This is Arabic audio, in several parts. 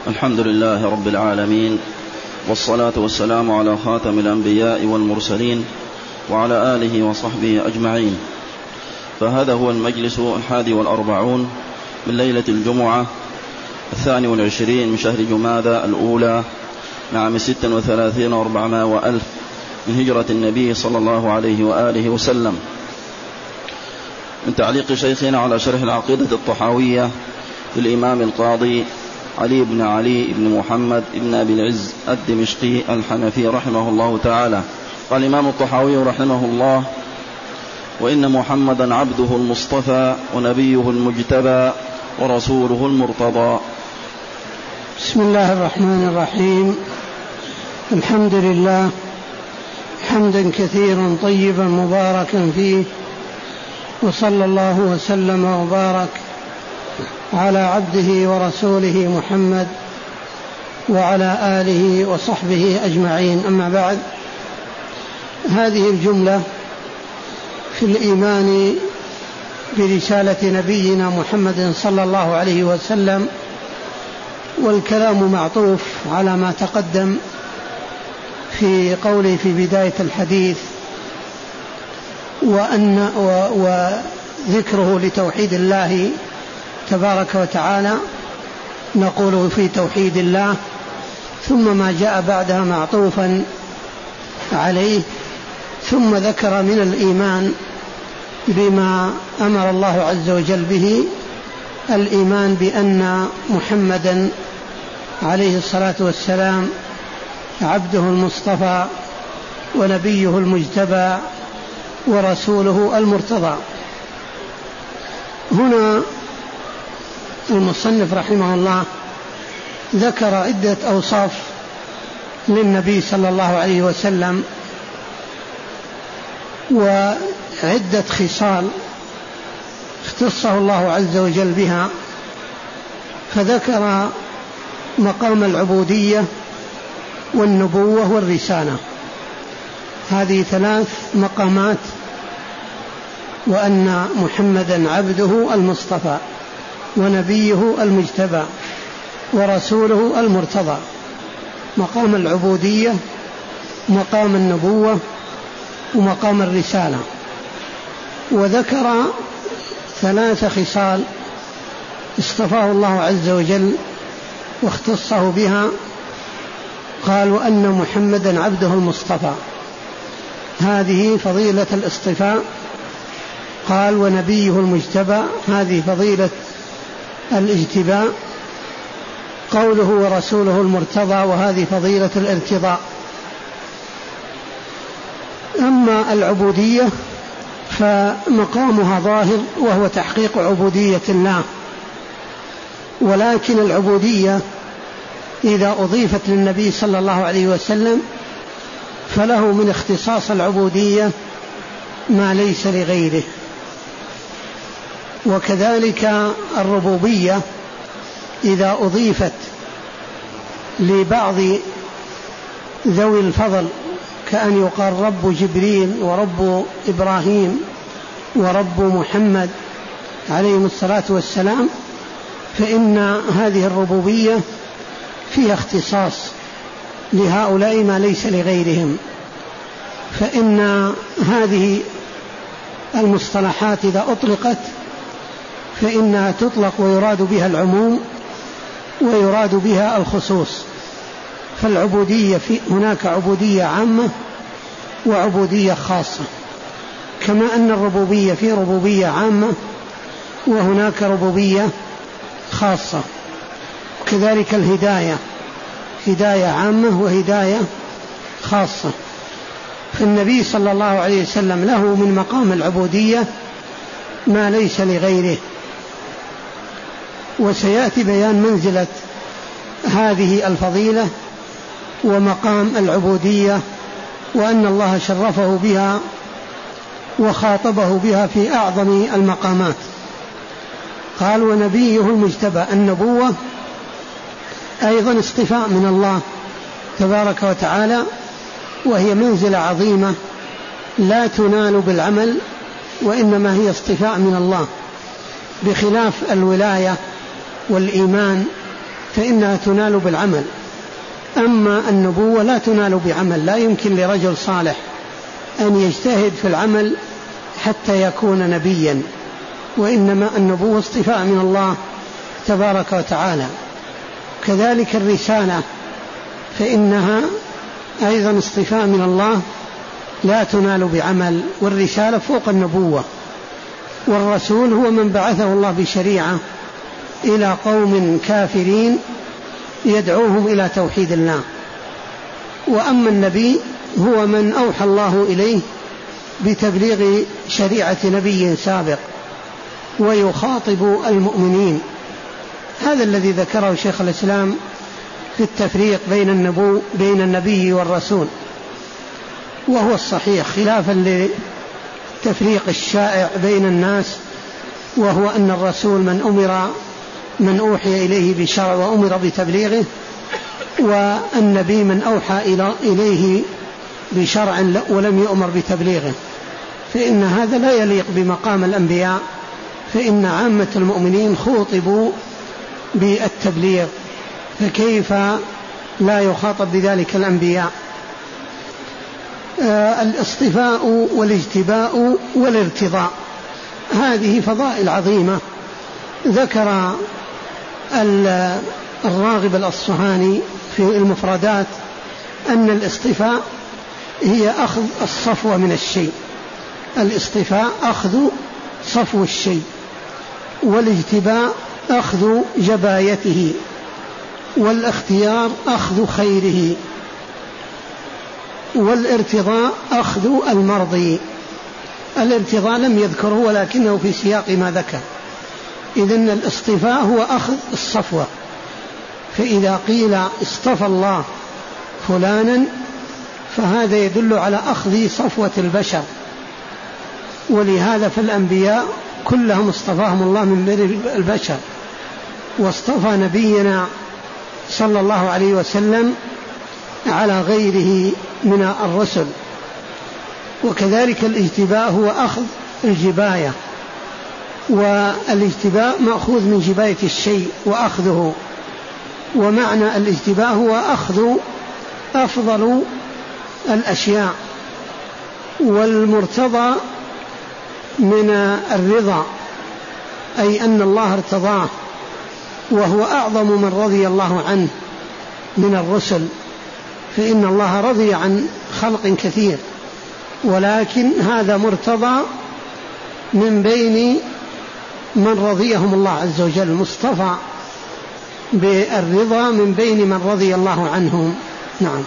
الحمد لله رب العالمين، والصلاة والسلام على خاتم الأنبياء والمرسلين وعلى آله وصحبه أجمعين. فهذا هو المجلس 41 من ليلة الجمعة 22 من شهر جمادى الأولى لعام 36 و400 وألف من هجرة النبي صلى الله عليه وآله وسلم، من تعليق شيخنا على شرح العقيدة الطحاوية للإمام القاضي علي بن علي بن محمد بن أبي العز الدمشقي الحنفي رحمه الله تعالى. قال الإمام الطحاوي رحمه الله: وإن محمدا عبده المصطفى ونبيه المجتبى ورسوله المرتضى. بسم الله الرحمن الرحيم. الحمد لله حمدا كثيرا طيبا مباركا فيه، وصلى الله وسلم وبارك على عبده ورسوله محمد وعلى آله وصحبه أجمعين. أما بعد، هذه الجملة في الإيمان برسالة نبينا محمد صلى الله عليه وسلم، والكلام معطوف على ما تقدم في قوله في بداية الحديث، وذكره لتوحيد الله تبارك وتعالى. نقول في توحيد الله، ثم ما جاء بعدها معطوفا عليه، ثم ذكر من الإيمان بما أمر الله عز وجل به، الإيمان بأن محمدا عليه الصلاة والسلام عبده المصطفى ونبيه المجتبى ورسوله المرتضى. هنا المصنف رحمه الله ذكر عدة أوصاف للنبي صلى الله عليه وسلم، وعدة خصال اختصه الله عز وجل بها، فذكر مقام العبودية والنبوة والرسالة، هذه 3 مقامات، وأن محمدا عبده المصطفى ونبيه المجتبى ورسوله المرتضى. مقام العبودية، مقام النبوة، ومقام الرسالة. وذكر 3 خصال اصطفاه الله عز وجل واختصه بها. قال: وأن محمدا عبده المصطفى، هذه فضيلة الاصطفاء. قال: ونبيه المجتبى، هذه فضيلة الاجتباء. قوله ورسوله المرتضى، وهذه فضيلة الارتضاء. أما العبودية فمقامها ظاهر، وهو تحقيق عبودية الله، ولكن العبودية إذا أضيفت للنبي صلى الله عليه وسلم فله من اختصاص العبودية ما ليس لغيره. وكذلك الربوبية إذا أضيفت لبعض ذوي الفضل، كأن يقال رب جبريل ورب إبراهيم ورب محمد عليهم الصلاة والسلام، فإن هذه الربوبية فيها اختصاص لهؤلاء ما ليس لغيرهم. فإن هذه المصطلحات إذا أطلقت فإنها تطلق ويراد بها العموم ويراد بها الخصوص. فالعبودية هناك عبودية عامة وعبودية خاصة، كما أن الربوبية في ربوبية عامة وهناك ربوبية خاصة. كذلك الهداية، هداية عامة وهداية خاصة. فالنبي صلى الله عليه وسلم له من مقام العبودية ما ليس لغيره. وسيأتي بيان منزلة هذه الفضيلة ومقام العبودية، وأن الله شرفه بها وخاطبه بها في أعظم المقامات. قال: ونبيه المجتبى. النبوة أيضا اصطفاء من الله تبارك وتعالى، وهي منزلة عظيمة لا تنال بالعمل، وإنما هي اصطفاء من الله، بخلاف الولاية والإيمان فإنها تنال بالعمل. أما النبوة لا تنال بعمل، لا يمكن لرجل صالح أن يجتهد في العمل حتى يكون نبيا، وإنما النبوة اصطفاء من الله تبارك وتعالى. كذلك الرسالة فإنها أيضا اصطفاء من الله لا تنال بعمل، والرسالة فوق النبوة. والرسول هو من بعثه الله بشريعة إلى قوم كافرين يدعوهم إلى توحيد الله. وأما النبي هو من أوحى الله إليه بتبليغ شريعة نبي سابق ويخاطب المؤمنين. هذا الذي ذكره شيخ الإسلام في التفريق بين النبي والرسول، وهو الصحيح خلافا للتفريق الشائع بين الناس، وهو أن الرسول من أوحي إليه بشرع وأمر بتبليغه، والنبي من أوحى إليه بشرع ولم يؤمر بتبليغه، فإن هذا لا يليق بمقام الأنبياء، فإن عامة المؤمنين خوطبوا بالتبليغ، فكيف لا يخاطب بذلك الأنبياء؟ الاصطفاء والاجتباء والارتضاء هذه فضائل عظيمة. ذكر الراغب الأصفهاني في المفردات أن الاصطفاء هي أخذ الصفوة من الشيء، الاصطفاء أخذ صفو الشيء، والاجتباء أخذ جبايته، والاختيار أخذ خيره، والارتضاء أخذ المرضي. الارتضاء لم يذكره ولكنه في سياق ما ذكر. إذن الاصطفاء هو أخذ الصفوة، فإذا قيل اصطفى الله فلانا فهذا يدل على أخذ صفوة البشر، ولهذا فالأنبياء كلهم اصطفاهم الله من بين البشر، واصطفى نبينا صلى الله عليه وسلم على غيره من الرسل. وكذلك الاجتباء هو أخذ الجباية، والاجتباء مأخوذ من جباية الشيء وأخذه، ومعنى الاجتباء هو أخذ أفضل الأشياء. والمرتضى من الرضا، أي أن الله ارتضاه، وهو أعظم من رضي الله عنه من الرسل، فإن الله رضي عن خلق كثير، ولكن هذا مرتضى من بين من رضيهم الله عز وجل، مصطفى بالرضا من بين من رضي الله عنهم. نعم.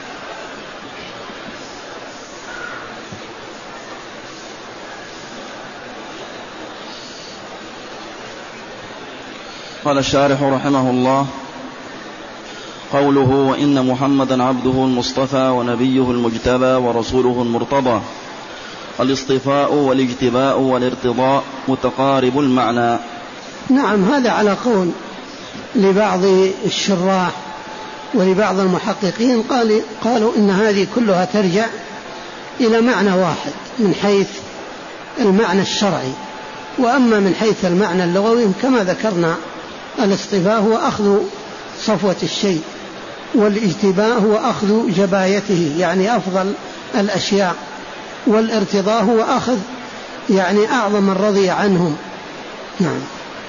قال الشارح رحمه الله: قوله وإن محمدا عبده المصطفى ونبيه المجتبى ورسوله المرتضى. الاصطفاء والاجتباء والارتضاء متقارب المعنى. نعم، هذا على قول لبعض الشراح ولبعض المحققين، قالوا إن هذه كلها ترجع إلى معنى واحد من حيث المعنى الشرعي، وأما من حيث المعنى اللغوي كما ذكرنا الاصطفاء هو أخذ صفوة الشيء، والاجتباء هو أخذ جبايته يعني أفضل الأشياء، والارتضاء هو أخذ يعني أعظم من رضي عنهم. نعم.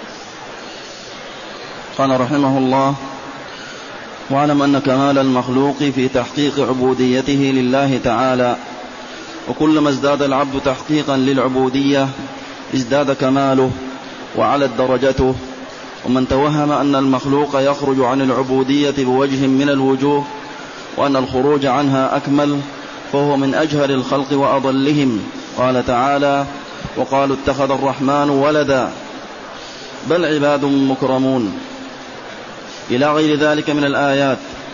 قال رحمه الله: واعلم أن كمال المخلوق في تحقيق عبوديته لله تعالى، وكلما ازداد العبد تحقيقا للعبودية ازداد كماله وعلت درجته. ومن توهم أن المخلوق يخرج عن العبودية بوجه من الوجوه وأن الخروج عنها أكمل فهو من أجهل الخلق وأضلهم. قال تعالى: وقالوا اتخذ الرحمن ولدا بل عباد مكرمون، إلى غير ذلك من الآيات.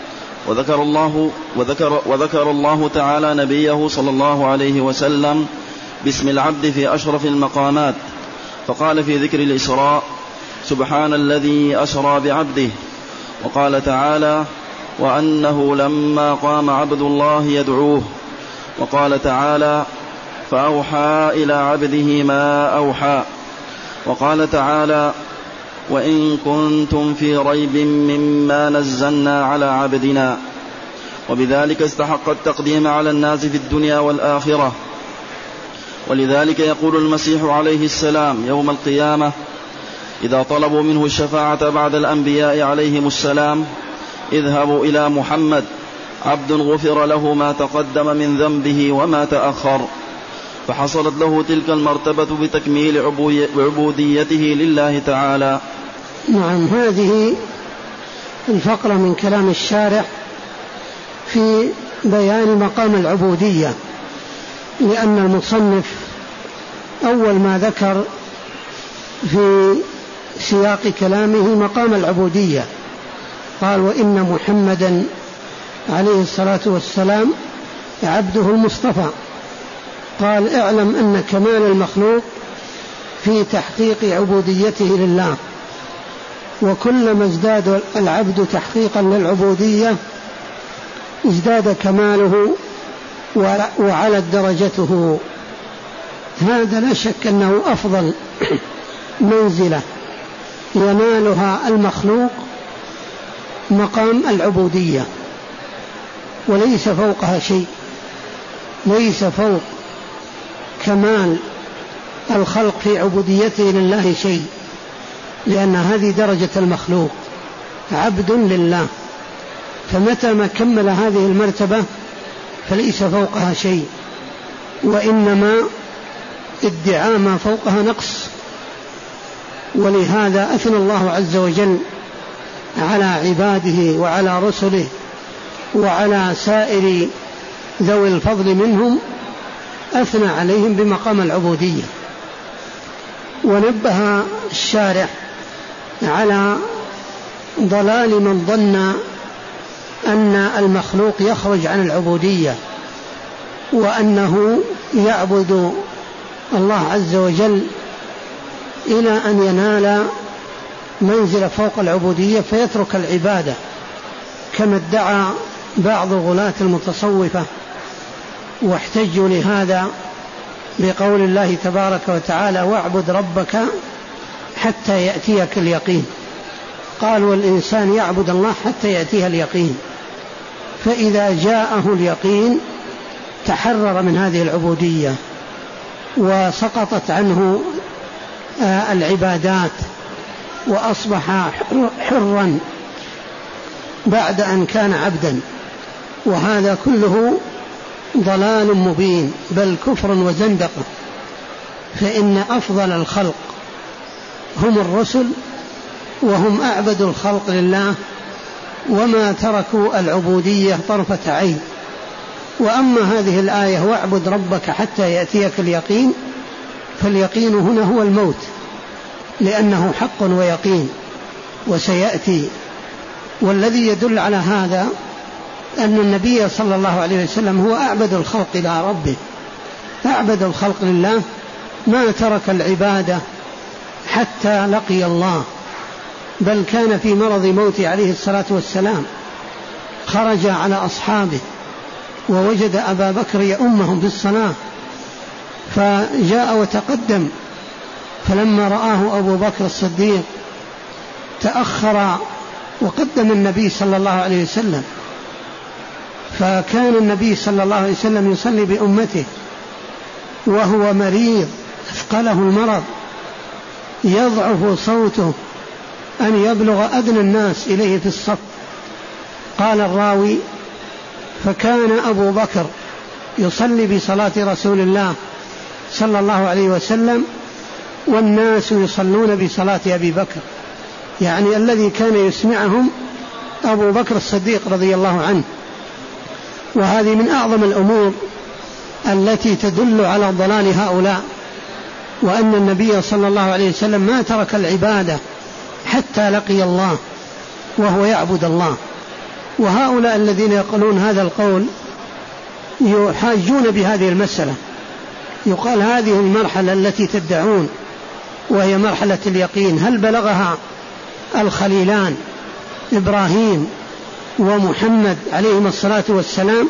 وذكر الله تعالى نبيه صلى الله عليه وسلم باسم العبد في أشرف المقامات، فقال في ذكر الإسراء: سبحان الذي أسرى بعبده. وقال تعالى: وأنه لما قام عبد الله يدعوه. وقال تعالى: فأوحى إلى عبده ما أوحى. وقال تعالى: وإن كنتم في ريب مما نزلنا على عبدنا. وبذلك استحق التقديم على الناس في الدنيا والآخرة. ولذلك يقول المسيح عليه السلام يوم القيامة إذا طلبوا منه الشفاعة بعد الأنبياء عليهم السلام: اذهبوا إلى محمد عبد غفر له ما تقدم من ذنبه وما تأخر. فحصلت له تلك المرتبة بتكميل عبوديته لله تعالى. نعم، هذه الفقرة من كلام الشارح في بيان مقام العبودية، لأن المصنف أول ما ذكر في سياق كلامه مقام العبودية قال: وإن محمدا عليه الصلاة والسلام عبده المصطفى. قال: اعلم أن كمال المخلوق في تحقيق عبوديته لله، وكلما ازداد العبد تحقيقا للعبودية ازداد كماله وعلت درجته. هذا لا شك أنه أفضل منزلة ينالها المخلوق مقام العبودية، وليس فوقها شيء، ليس فوق كمال الخلق في عبوديته لله شيء، لأن هذه درجة المخلوق، عبد لله. فمتى ما كمل هذه المرتبة فليس فوقها شيء، وإنما ادعاء ما فوقها نقص. ولهذا أثنى الله عز وجل على عباده وعلى رسله وعلى سائر ذوي الفضل منهم، أثنى عليهم بمقام العبودية. ونبه الشارح على ضلال من ظن أن المخلوق يخرج عن العبودية، وأنه يعبد الله عز وجل إلى أن ينال منزل فوق العبودية فيترك العبادة، كما ادعى بعض غلاة المتصوفة، واحتجوا لهذا بقول الله تبارك وتعالى: واعبد ربك حتى يأتيك اليقين. قال: والإنسان يعبد الله حتى يأتيه اليقين، فإذا جاءه اليقين تحرر من هذه العبودية وسقطت عنه العبادات وأصبح حرا بعد أن كان عبدا. وهذا كله ضلال مبين، بل كفر وزندقة. فإن أفضل الخلق هم الرسل، وهم أعبد الخلق لله، وما تركوا العبودية طرفة عين. وأما هذه الآية: واعبد ربك حتى يأتيك اليقين، فاليقين هنا هو الموت، لأنه حق ويقين وسيأتي. والذي يدل على هذا أن النبي صلى الله عليه وسلم هو أعبد الخلق إلى ربه، أعبد الخلق لله، ما ترك العبادة حتى لقي الله، بل كان في مرض موته عليه الصلاة والسلام خرج على أصحابه ووجد أبا بكر يؤمهم بالصلاة، فجاء وتقدم، فلما رآه أبو بكر الصديق تأخر وقدم النبي صلى الله عليه وسلم. فكان النبي صلى الله عليه وسلم يصلي بأمته وهو مريض أثقله المرض، يضعف صوته أن يبلغ أدنى الناس إليه في الصف. قال الراوي: فكان أبو بكر يصلي بصلاة رسول الله صلى الله عليه وسلم والناس يصلون بصلاة أبي بكر، يعني الذي كان يسمعهم أبو بكر الصديق رضي الله عنه. وهذه من أعظم الأمور التي تدل على ضلال هؤلاء، وأن النبي صلى الله عليه وسلم ما ترك العبادة حتى لقي الله وهو يعبد الله. وهؤلاء الذين يقولون هذا القول يحاجون بهذه المسألة، يقال: هذه المرحلة التي تدعون وهي مرحلة اليقين هل بلغها الخليلان إبراهيم ومحمد عليهما الصلاة والسلام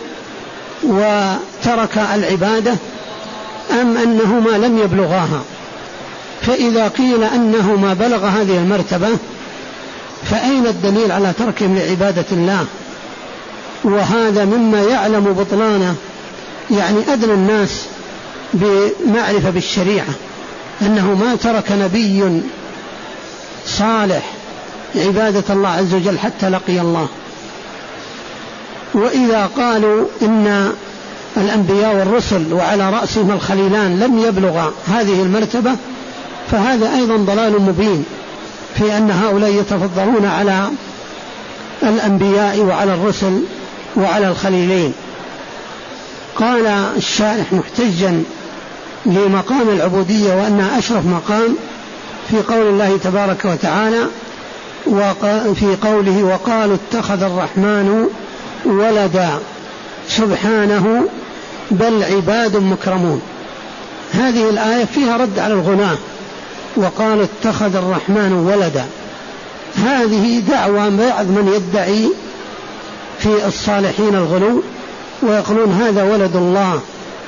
وترك العبادة، أم أنهما لم يبلغاها؟ فإذا قيل أنه ما بلغ هذه المرتبة فأين الدليل على تركهم لعبادة الله؟ وهذا مما يعلم بطلانه يعني أدنى الناس بمعرفة بالشريعة، أنه ما ترك نبي صالح عبادة الله عز وجل حتى لقي الله. وإذا قالوا إن الأنبياء والرسل وعلى رأسهم الخليلان لم يبلغ هذه المرتبة فهذا أيضا ضلال مبين في أن هؤلاء يتفضلون على الأنبياء وعلى الرسل وعلى الخليلين. قال الشارح محتجا لمقام العبودية وأنها أشرف مقام في قول الله تبارك وتعالى في قوله وقالوا اتخذ الرحمن ولدا سبحانه بل عباد مكرمون. هذه الآية فيها رد على الغلاة، وقالوا اتخذ الرحمن ولدا. هذه دعوة بعض من يدعي في الصالحين الغلو ويقولون هذا ولد الله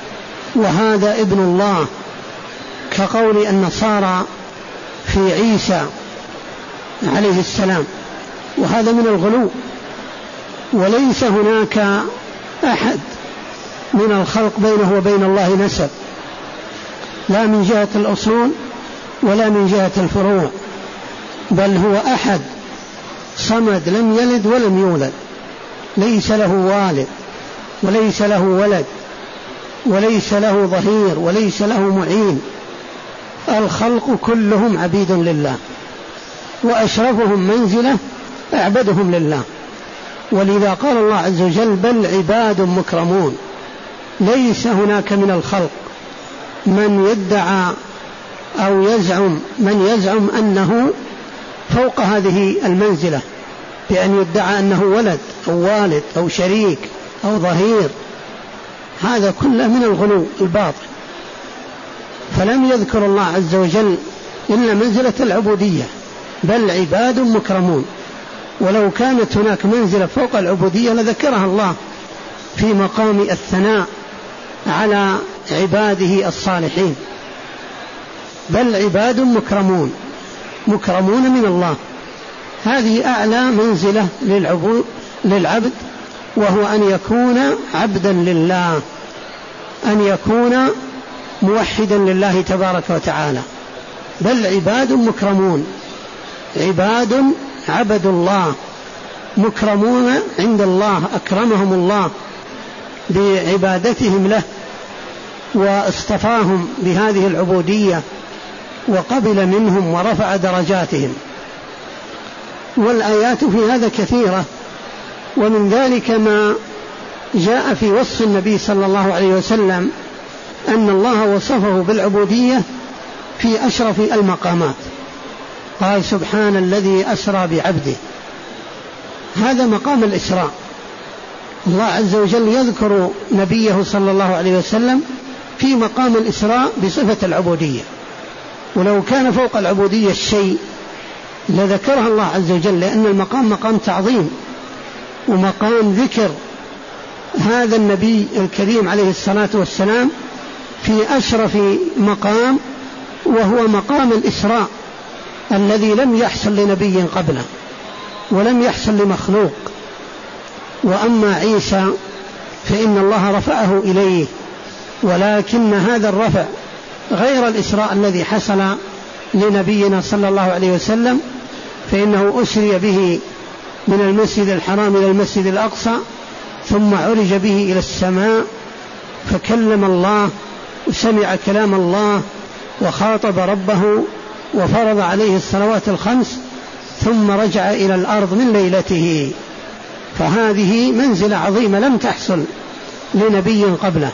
وهذا ابن الله، كقول النصارى في عيسى عليه السلام، وهذا من الغلو. وليس هناك أحد من الخلق بينه وبين الله نسب، لا من جهة الأصول ولا من جهة الفروع، بل هو أحد صمد لم يلد ولم يولد، ليس له والد وليس له ولد وليس له ظهير وليس له معين. الخلق كلهم عبيد لله، وأشرفهم منزلة أعبدهم لله. ولذا قال الله عز وجل بل عباد مكرمون. ليس هناك من الخلق من يدعى أو يزعم أنه فوق هذه المنزلة بأن يدعى أنه ولد أو والد أو شريك أو ظهير، هذا كله من الغلو الباطل. فلم يذكر الله عز وجل إلا منزلة العبودية، بل عباد مكرمون. ولو كانت هناك منزلة فوق العبودية لذكرها الله في مقام الثناء على عباده الصالحين. بل عباد مكرمون، مكرمون من الله. هذه أعلى منزلة للعبد، وهو أن يكون عبدا لله، أن يكون موحدا لله تبارك وتعالى. بل عباد مكرمون، عباد عبدوا الله مكرمون عند الله، أكرمهم الله بعبادتهم له واصطفاهم بهذه العبودية وقبل منهم ورفع درجاتهم. والآيات في هذا كثيرة، ومن ذلك ما جاء في وصف النبي صلى الله عليه وسلم أن الله وصفه بالعبودية في أشرف المقامات. قال سبحان الذي أسرى بعبده، هذا مقام الإسراء. الله عز وجل يذكر نبيه صلى الله عليه وسلم في مقام الإسراء بصفة العبودية، ولو كان فوق العبودية الشيء لذكرها الله عز وجل، لأن المقام مقام تعظيم ومقام ذكر هذا النبي الكريم عليه الصلاة والسلام في أشرف مقام، وهو مقام الإسراء الذي لم يحصل لنبي قبله ولم يحصل لمخلوق. وأما عيسى فإن الله رفعه إليه، ولكن هذا الرفع غير الإسراء الذي حصل لنبينا صلى الله عليه وسلم، فإنه أسري به من المسجد الحرام إلى المسجد الأقصى، ثم عرج به إلى السماء فكلم الله وسمع كلام الله وخاطب ربه وفرض عليه الصلوات الخمس، ثم رجع إلى الأرض من ليلته. فهذه منزلة عظيمة لم تحصل لنبي قبله،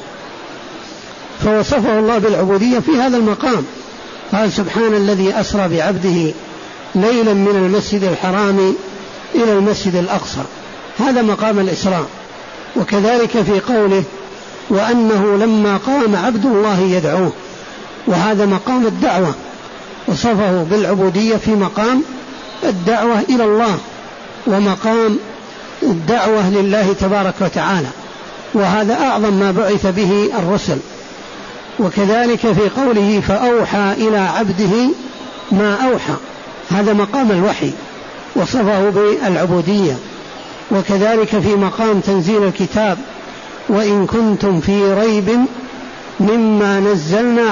فوصفه الله بالعبودية في هذا المقام. قال سبحان الذي أسرى بعبده ليلا من المسجد الحرام إلى المسجد الأقصى، هذا مقام الإسراء. وكذلك في قوله وأنه لما قام عبد الله يدعوه، وهذا مقام الدعوة، وصفه بالعبودية في مقام الدعوة إلى الله ومقام الدعوة لله تبارك وتعالى، وهذا أعظم ما بعث به الرسل. وكذلك في قوله فأوحى إلى عبده ما أوحى، هذا مقام الوحي وصفه بالعبودية. وكذلك في مقام تنزيل الكتاب وإن كنتم في ريب مما نزلنا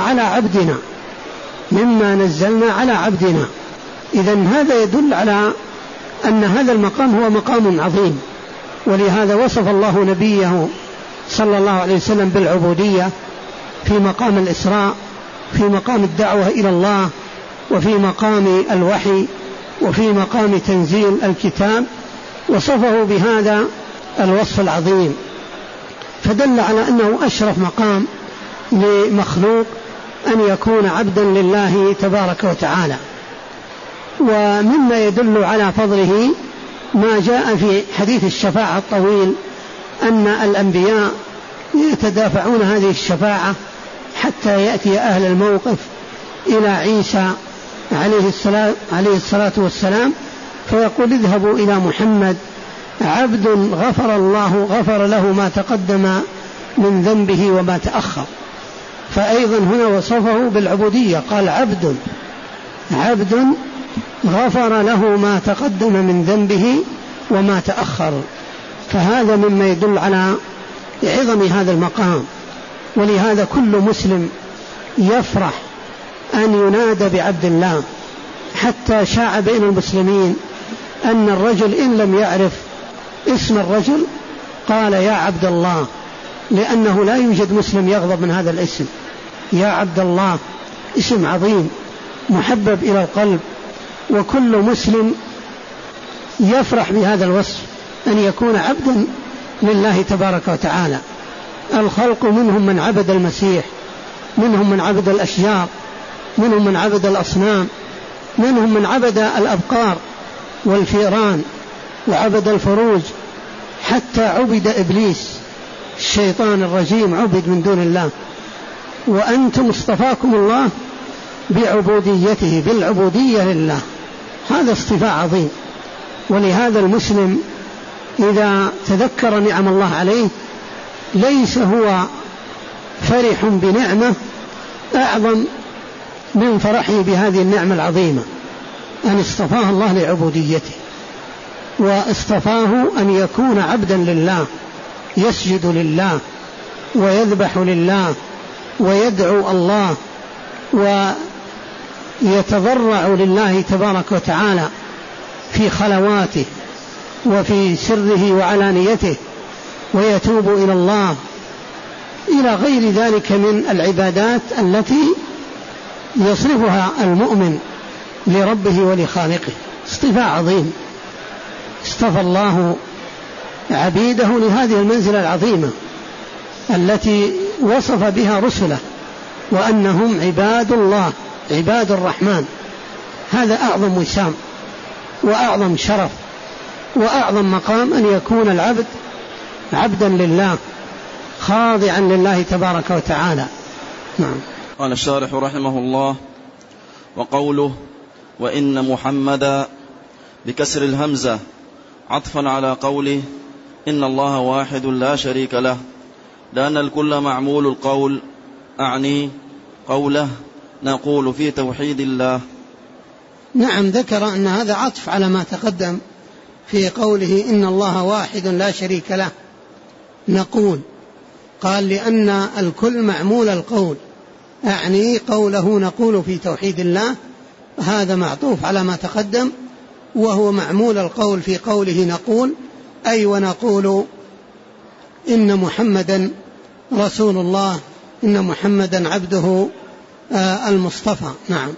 على عبدنا. إذن هذا يدل على أن هذا المقام هو مقام عظيم، ولهذا وصف الله نبيه صلى الله عليه وسلم بالعبودية في مقام الإسراء، في مقام الدعوة إلى الله، وفي مقام الوحي، وفي مقام تنزيل الكتاب، وصفه بهذا الوصف العظيم، فدل على أنه أشرف مقام لمخلوق أن يكون عبدا لله تبارك وتعالى. ومما يدل على فضله ما جاء في حديث الشفاعة الطويل أن الأنبياء يتدافعون هذه الشفاعة حتى يأتي أهل الموقف إلى عيسى عليه الصلاة والسلام فيقول اذهبوا إلى محمد عبد غفر له ما تقدم من ذنبه وما تأخر. فأيضا هنا وصفه بالعبودية، قال عبد غفر له ما تقدم من ذنبه وما تأخر. فهذا مما يدل على عظم هذا المقام. ولهذا كل مسلم يفرح أن ينادى بعبد الله، حتى شاع بين المسلمين أن الرجل إن لم يعرف اسم الرجل قال يا عبد الله، لأنه لا يوجد مسلم يغضب من هذا الاسم. يا عبد الله اسم عظيم محبب إلى القلب، وكل مسلم يفرح بهذا الوصف أن يكون عبدا لله تبارك وتعالى. الخلق منهم من عبد المسيح، منهم من عبد الأشجار، منهم من عبد الأصنام، منهم من عبد الأبقار والفئران وعبد الفروج، حتى عبد إبليس الشيطان الرجيم عبد من دون الله. وأنتم اصطفاكم الله بعبوديته، بالعبودية لله، هذا اصطفاء عظيم. ولهذا المسلم إذا تذكر نعم الله عليه ليس هو فرح بنعمة أعظم من فرحه بهذه النعمة العظيمة، أن اصطفاه الله لعبوديته، واصطفاه أن يكون عبدا لله، يسجد لله ويذبح لله ويدعو الله ويتضرع لله تبارك وتعالى في خلواته وفي سره وعلانيته، ويتوب إلى الله، إلى غير ذلك من العبادات التي يصرفها المؤمن لربه ولخالقه. اصطفاء عظيم، اصطفى الله عبيده لهذه المنزلة العظيمة التي وصف بها رسله، وأنهم عباد الله عباد الرحمن. هذا أعظم وسام وأعظم شرف وأعظم مقام، أن يكون العبد عبدا لله خاضعا لله تبارك وتعالى. نعم. قال الشارح رحمه الله: وقوله وإن محمدا بكسر الهمزة عطفا على قوله إن الله واحد لا شريك له، لأن الكل معمول القول، أعني قوله نقول في توحيد الله. نعم، ذكر أن هذا عطف على ما تقدم في قوله إن الله واحد لا شريك له. نقول، قال لأن الكل معمول القول، أعني قوله نقول في توحيد الله، هذا معطوف على ما تقدم، وهو معمول القول في قوله نقول، أي ونقول إن محمدا رسول الله، إن محمدا عبده المصطفى. نعم.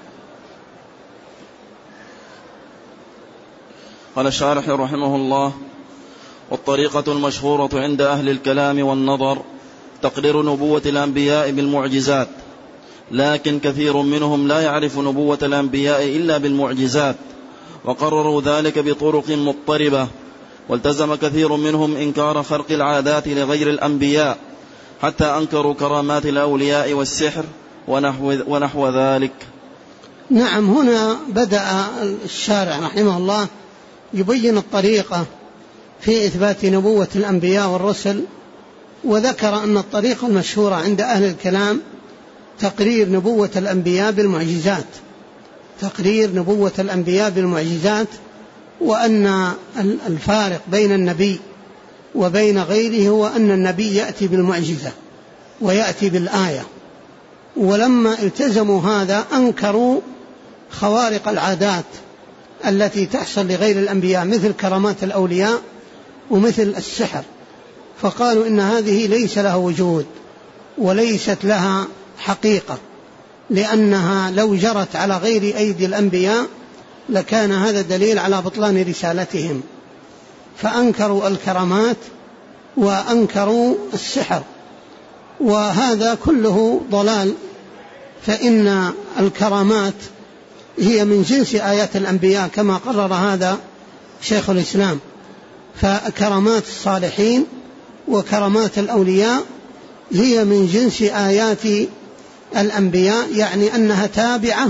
قال الشارح رحمه الله: والطريقة المشهورة عند أهل الكلام والنظر تقرير نبوة الأنبياء بالمعجزات، لكن كثير منهم لا يعرف نبوة الأنبياء إلا بالمعجزات، وقرروا ذلك بطرق مضطربة، والتزم كثير منهم إنكار خرق العادات لغير الأنبياء، حتى أنكروا كرامات الأولياء والسحر ونحو ذلك. نعم، هنا بدأ الشارع رحمه الله يبين الطريقة في إثبات نبوة الأنبياء والرسل، وذكر أن الطريقة المشهورة عند أهل الكلام تقرير نبوة الأنبياء بالمعجزات، تقرير نبوة الأنبياء بالمعجزات، وأن الفارق بين النبي وبين غيره هو أن النبي يأتي بالمعجزة ويأتي بالآية. ولما التزموا هذا أنكروا خوارق العادات التي تحصل لغير الأنبياء مثل كرامات الأولياء ومثل السحر، فقالوا إن هذه ليس لها وجود وليست لها حقيقة، لأنها لو جرت على غير أيدي الأنبياء لكان هذا دليل على بطلان رسالتهم، فأنكروا الكرامات وأنكروا السحر، وهذا كله ضلال. فإن الكرامات هي من جنس آيات الأنبياء كما قرر هذا شيخ الإسلام، فكرامات الصالحين وكرامات الأولياء هي من جنس آيات الأنبياء، يعني أنها تابعة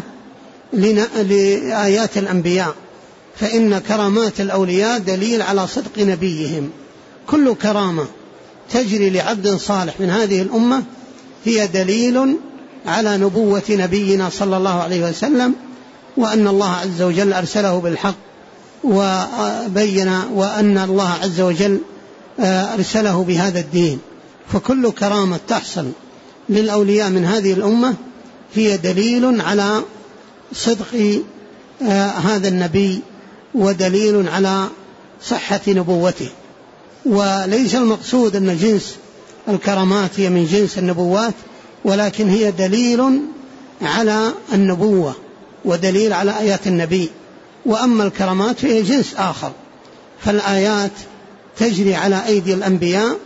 لآيات الأنبياء، فإن كرامات الأولياء دليل على صدق نبيهم. كل كرامة تجري لعبد صالح من هذه الأمة هي دليل على نبوة نبينا صلى الله عليه وسلم، وأن الله عز وجل أرسله بالحق وبين، وأن الله عز وجل أرسله بهذا الدين. فكل كرامة تحصل للأولياء من هذه الأمة هي دليل على صدق هذا النبي ودليل على صحة نبوته. وليس المقصود أن جنس الكرامات هي من جنس النبوات، ولكن هي دليل على النبوة ودليل على آيات النبي. وأما الكرامات فهي جنس آخر، فالآيات تجري على أيدي الأنبياء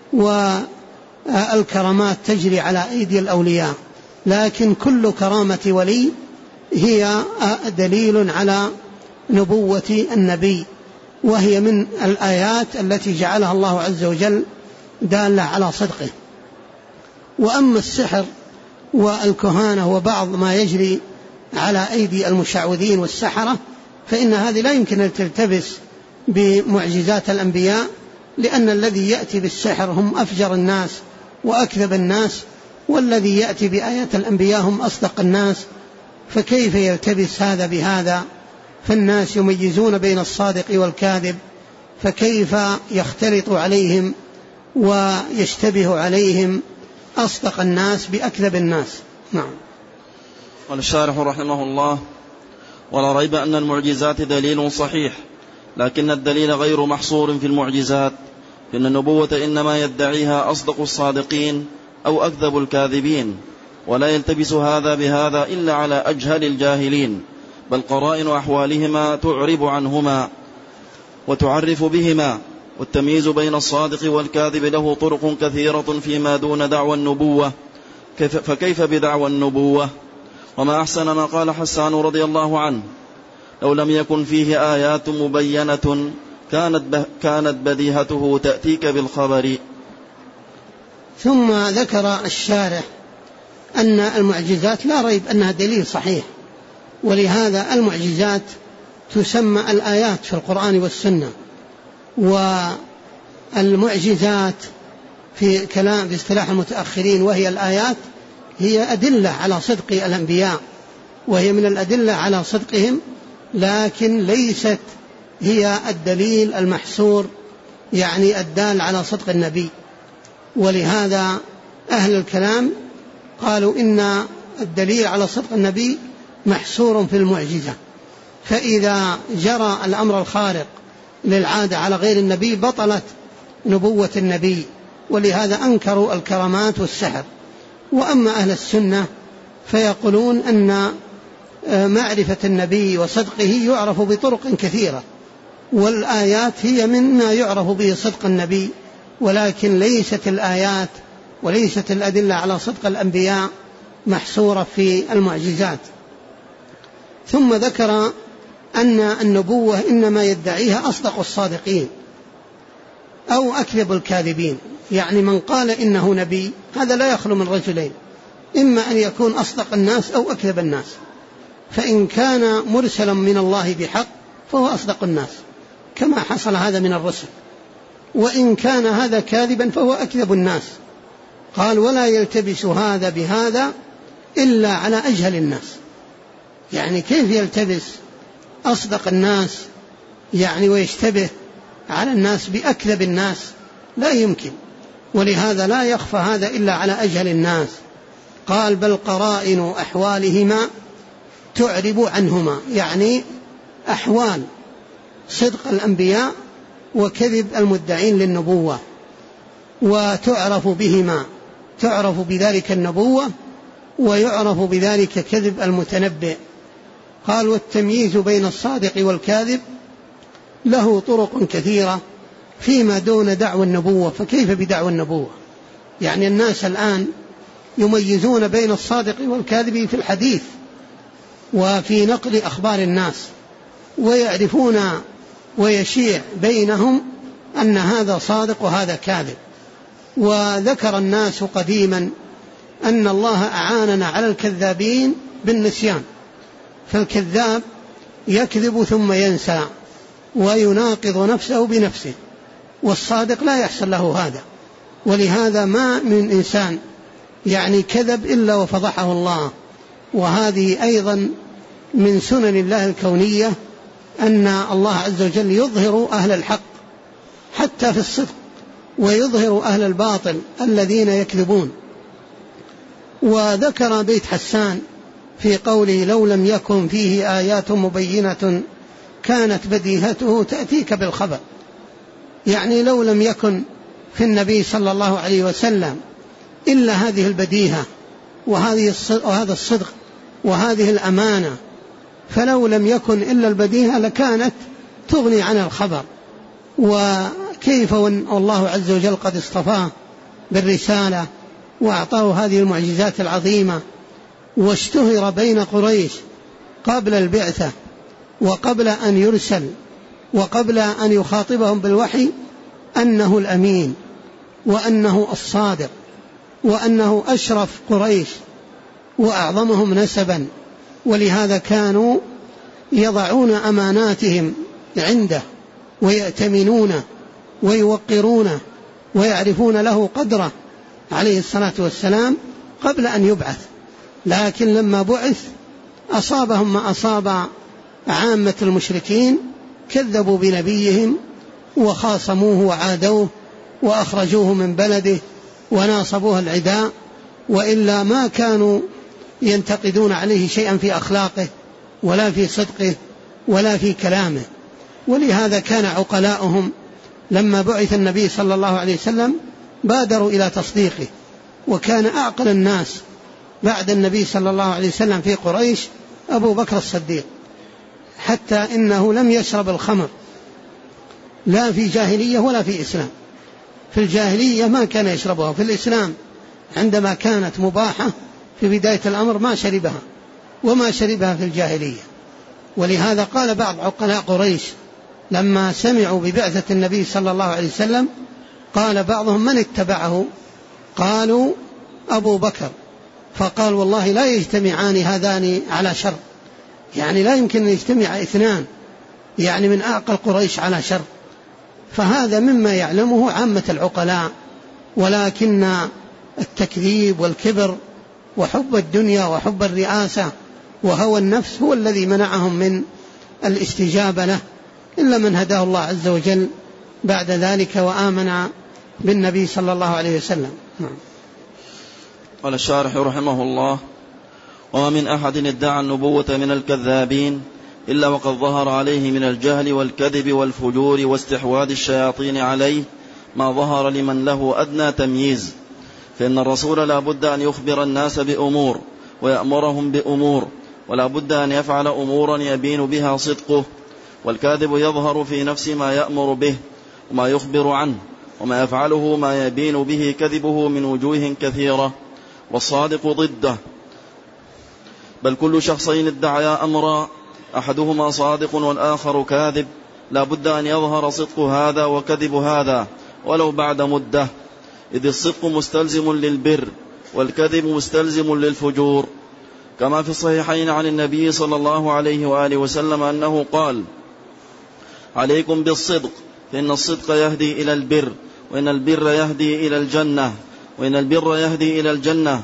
والكرامات تجري على أيدي الأولياء، لكن كل كرامة ولي هي دليل على نبوة النبي، وهي من الآيات التي جعلها الله عز وجل دالة على صدقه. وأما السحر والكهانة وبعض ما يجري على أيدي المشعوذين والسحرة فإن هذه لا يمكن أن تلتبس بمعجزات الأنبياء، لأن الذي يأتي بالسحر هم أفجر الناس وأكذب الناس، والذي يأتي بآيات الأنبياء هم أصدق الناس، فكيف يلتبس هذا بهذا؟ فالناس يميزون بين الصادق والكاذب، فكيف يختلط عليهم ويشتبه عليهم أصدق الناس بأكذب الناس؟ نعم. قال الشارح رحمه الله: ولا ريب أن المعجزات دليل صحيح، لكن الدليل غير محصور في المعجزات، فإن النبوة إنما يدعيها أصدق الصادقين أو أكذب الكاذبين، ولا يلتبس هذا بهذا إلا على أجهل الجاهلين، بل قرائن أحوالهما تعرب عنهما وتعرف بهما، والتمييز بين الصادق والكاذب له طرق كثيرة فيما دون دعوى النبوة، فكيف بدعوى النبوة؟ وما أحسن ما قال حسان رضي الله عنه: لو لم يكن فيه آيات مبينة كانت بديهته تأتيك بالخبر. ثم ذكر الشارح أن المعجزات لا ريب أنها دليل صحيح، ولهذا المعجزات تسمى الآيات في القرآن والسنة. والمعجزات في كلام باصطلاح المتأخرين وهي الآيات هي أدلة على صدق الأنبياء، وهي من الأدلة على صدقهم، لكن ليست هي الدليل المحصور يعني الدال على صدق النبي. ولهذا أهل الكلام قالوا إن الدليل على صدق النبي محصور في المعجزة، فإذا جرى الأمر الخارق للعادة على غير النبي بطلت نبوة النبي، ولهذا أنكروا الكرامات والسحر. وأما أهل السنة فيقولون أن معرفة النبي وصدقه يعرف بطرق كثيرة، والآيات هي مما يعرف به صدق النبي، ولكن ليست الآيات وليست الأدلة على صدق الأنبياء محصورة في المعجزات. ثم ذكر أن النبوة إنما يدعيها أصدق الصادقين أو أكذب الكاذبين، يعني من قال إنه نبي هذا لا يخلو من رجلين، إما أن يكون أصدق الناس أو أكذب الناس، فإن كان مرسلا من الله بحق فهو أصدق الناس كما حصل هذا من الرسل، وإن كان هذا كاذبا فهو أكذب الناس. قال: ولا يلتبس هذا بهذا إلا على أجهل الناس. يعني كيف يلتبس أصدق الناس يعني ويشتبه على الناس بأكذب الناس؟ لا يمكن. ولهذا لا يخفى هذا إلا على أجهل الناس. قال بل قرائن أحوالهما تعرب عنهما، يعني أحوال صدق الأنبياء وكذب المدعين للنبوة، وتعرف بهما، تعرف بذلك النبوة ويعرف بذلك كذب المتنبئ. قال والتمييز بين الصادق والكاذب له طرق كثيرة فيما دون دعوى النبوة، فكيف بدعوى النبوة؟ يعني الناس الآن يميزون بين الصادق والكاذب في الحديث وفي نقل أخبار الناس، ويعرفون ويشيع بينهم أن هذا صادق وهذا كاذب. وذكر الناس قديما أن الله أعاننا على الكذابين بالنسيان، فالكذاب يكذب ثم ينسى ويناقض نفسه بنفسه، والصادق لا يحصل له هذا. ولهذا ما من إنسان يعني كذب إلا وفضحه الله. وهذه أيضا من سنن الله الكونية أن الله عز وجل يظهر أهل الحق حتى في الصدق، ويظهر أهل الباطل الذين يكذبون. وذكر بيت حسان في قوله لو لم يكن فيه آيات مبينة كانت بديهته تأتيك بالخبر، يعني لو لم يكن في النبي صلى الله عليه وسلم إلا هذه البديهة وهذا الصدق وهذه الأمانة، فلو لم يكن إلا البديهة لكانت تغني عن الخبر. وكيف والله عز وجل قد اصطفاه بالرسالة وأعطاه هذه المعجزات العظيمة، واشتهر بين قريش قبل البعثة وقبل أن يرسل وقبل أن يخاطبهم بالوحي أنه الأمين وأنه الصادق وأنه أشرف قريش وأعظمهم نسبا. ولهذا كانوا يضعون أماناتهم عنده ويأتمنونه ويوقرونه ويعرفون له قدره عليه الصلاة والسلام قبل أن يبعث. لكن لما بعث أصابهم ما أصاب عامة المشركين، كذبوا بنبيهم وخاصموه وعادوه وأخرجوه من بلده وناصبوه العداء، وإلا ما كانوا ينتقدون عليه شيئا في أخلاقه ولا في صدقه ولا في كلامه. ولهذا كان عقلاؤهم لما بعث النبي صلى الله عليه وسلم بادروا إلى تصديقه. وكان أعقل الناس بعد النبي صلى الله عليه وسلم في قريش أبو بكر الصديق، حتى إنه لم يشرب الخمر لا في جاهلية ولا في إسلام. في الجاهلية ما كان يشربها، في الإسلام عندما كانت مباحة في بداية الأمر ما شربها، وما شربها في الجاهلية. ولهذا قال بعض عقلاء قريش لما سمعوا ببعثة النبي صلى الله عليه وسلم، قال بعضهم من اتبعه؟ قالوا أبو بكر. فقال والله لا يجتمعان هذان على شر، يعني لا يمكن أن يجتمع اثنان يعني من أعقل قريش على شر. فهذا مما يعلمه عامة العقلاء. ولكن التكذيب والكبر وحب الدنيا وحب الرئاسة وهوى النفس هو الذي منعهم من الاستجابة له، إلا من هداه الله عز وجل بعد ذلك وآمن بالنبي صلى الله عليه وسلم. قال الشارح رحمه الله: وما من أحد ادعى النبوة من الكذابين إلا وقد ظهر عليه من الجهل والكذب والفجور واستحواذ الشياطين عليه ما ظهر لمن له أدنى تمييز. فإن الرسول لا بد أن يخبر الناس بأمور ويأمرهم بأمور، ولا بد أن يفعل أمورا يبين بها صدقه. والكاذب يظهر في نفس ما يأمر به وما يخبر عنه، وما يفعله ما يبين به كذبه من وجوه كثيرة، والصادق ضده. بل كل شخصين ادعيا أمرا أحدهما صادق والآخر كاذب لا بد أن يظهر صدق هذا وكذب هذا ولو بعد مدة، إذ الصدق مستلزم للبر والكذب مستلزم للفجور. كما في الصحيحين عن النبي صلى الله عليه وآله وسلم أنه قال: عليكم بالصدق فإن الصدق يهدي إلى البر، وإن البر يهدي إلى الجنة، وإن البر يهدي إلى الجنة،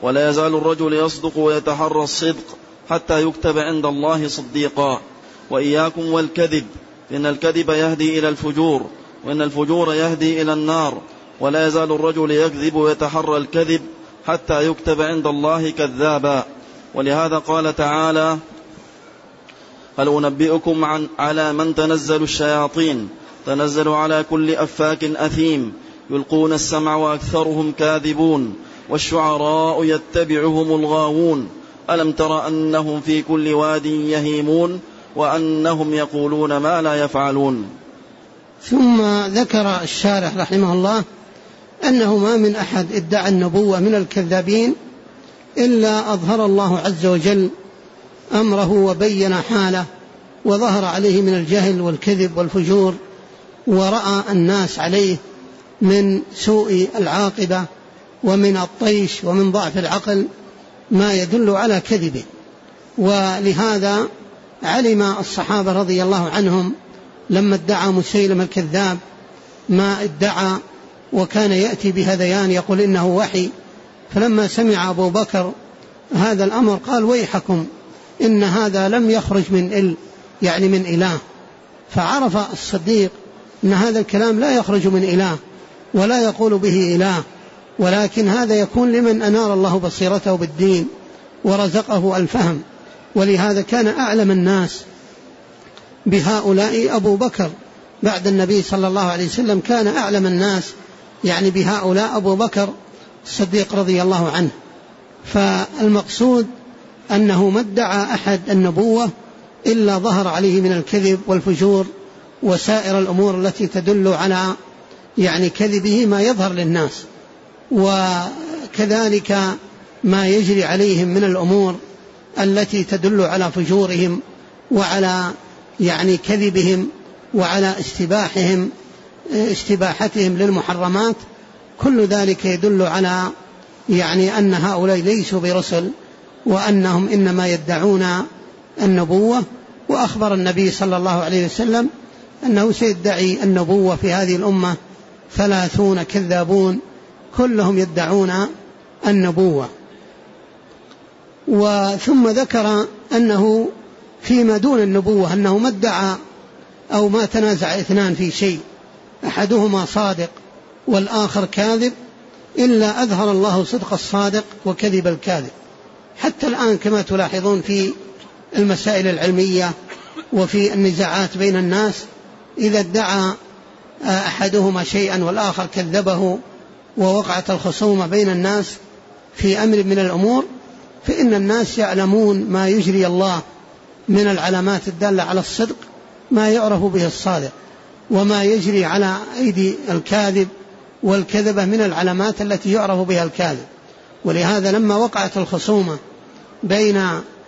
ولا يزال الرجل يصدق ويتحرى الصدق حتى يكتب عند الله صديقا. وإياكم والكذب، إن الكذب يهدي إلى الفجور، وإن الفجور يهدي إلى النار. ولا يزال الرجل يكذب ويتحرى الكذب حتى يكتب عند الله كذابا. ولهذا قال تعالى: هل أنبئكم على من تنزل الشياطين؟ تنزل على كل أفاك أثيم، يلقون السمع وأكثرهم كاذبون، والشعراء يتبعهم الغاوون، ألم تر أنهم في كل واد يهيمون، وأنهم يقولون ما لا يفعلون. ثم ذكر الشارح رحمه الله أنه ما من أحد ادعى النبوة من الكذابين إلا أظهر الله عز وجل أمره وبين حاله، وظهر عليه من الجهل والكذب والفجور، ورأى الناس عليه من سوء العاقبة ومن الطيش ومن ضعف العقل ما يدل على كذبه. ولهذا علم الصحابة رضي الله عنهم لما ادعى مسيلمة الكذاب ما ادعى، وكان يأتي بهذيان يقول إنه وحي، فلما سمع أبو بكر هذا الأمر قال: ويحكم، إن هذا لم يخرج من من إله. فعرف الصديق أن هذا الكلام لا يخرج من إله ولا يقول به إله، ولكن هذا يكون لمن أنار الله بصيرته بالدين ورزقه الفهم. ولهذا كان أعلم الناس بهؤلاء أبو بكر بعد النبي صلى الله عليه وسلم، كان أعلم الناس بهؤلاء أبو بكر الصديق رضي الله عنه. فالمقصود أنه ما ادعى أحد النبوة إلا ظهر عليه من الكذب والفجور وسائر الأمور التي تدل على كذبه ما يظهر للناس، وكذلك ما يجري عليهم من الأمور التي تدل على فجورهم وعلى كذبهم وعلى استباحتهم للمحرمات. كل ذلك يدل على أن هؤلاء ليسوا برسل، وأنهم إنما يدعون النبوة. وأخبر النبي صلى الله عليه وسلم أنه سيدعي النبوة في هذه الأمة 30 كذابون كلهم يدعون النبوة. وثم ذكر أنه فيما دون النبوة أنه ما ادعى أو ما تنازع اثنان في شيء أحدهما صادق والآخر كاذب إلا أظهر الله صدق الصادق وكذب الكاذب. حتى الآن كما تلاحظون في المسائل العلمية وفي النزاعات بين الناس، إذا ادعى أحدهما شيئا والآخر كذبه ووقعت الخصومة بين الناس في أمر من الأمور، فإن الناس يعلمون ما يجري الله من العلامات الدالة على الصدق، ما يعرف به الصادق، وما يجري على أيدي الكاذب والكذبة من العلامات التي يعرف بها الكاذب. ولهذا لما وقعت الخصومة بين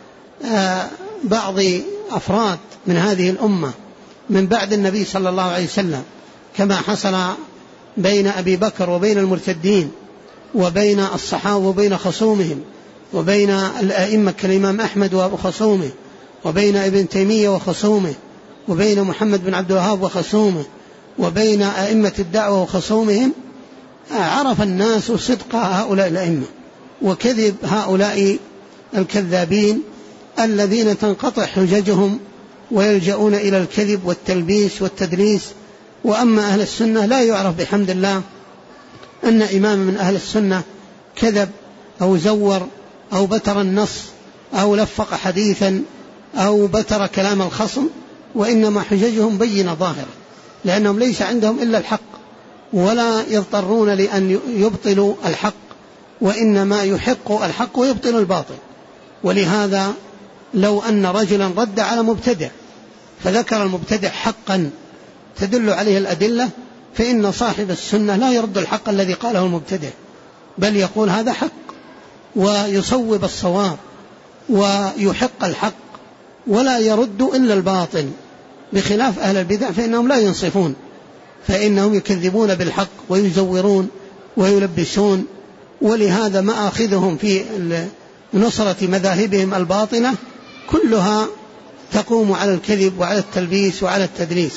بعض أفراد من هذه الأمة من بعد النبي صلى الله عليه وسلم، كما حصل بين أبي بكر وبين المرتدين وبين الصحابة وبين خصومهم، وبين الأئمة كالإمام أحمد وخصومه، وبين ابن تيمية وخصومه، وبين محمد بن عبد الوهاب وخصومه، وبين أئمة الدعوة وخصومهم، عرف الناس صدق هؤلاء الأئمة وكذب هؤلاء الكذابين الذين تنقطع حججهم ويلجؤون إلى الكذب والتلبيس والتدليس. وأما أهل السنة لا يعرف بحمد الله أن إمام من أهل السنة كذب أو زور أو بتر النص أو لفق حديثا أو بتر كلام الخصم، وإنما حججهم بينة ظاهرة، لأنهم ليس عندهم إلا الحق ولا يضطرون لأن يبطلوا الحق، وإنما يحق الحق ويبطل الباطل. ولهذا لو أن رجلا رد على مبتدع فذكر المبتدع حقا تدل عليه الأدلة، فإن صاحب السنة لا يرد الحق الذي قاله المبتدع، بل يقول هذا حق ويصوب الصواب ويحق الحق ولا يرد إلا الباطل، بخلاف أهل البدع فإنهم لا ينصفون، فإنهم يكذبون بالحق ويزورون ويلبسون. ولهذا مآخذهم في نصرة مذاهبهم الباطنة كلها تقوم على الكذب وعلى التلبيس وعلى التدليس.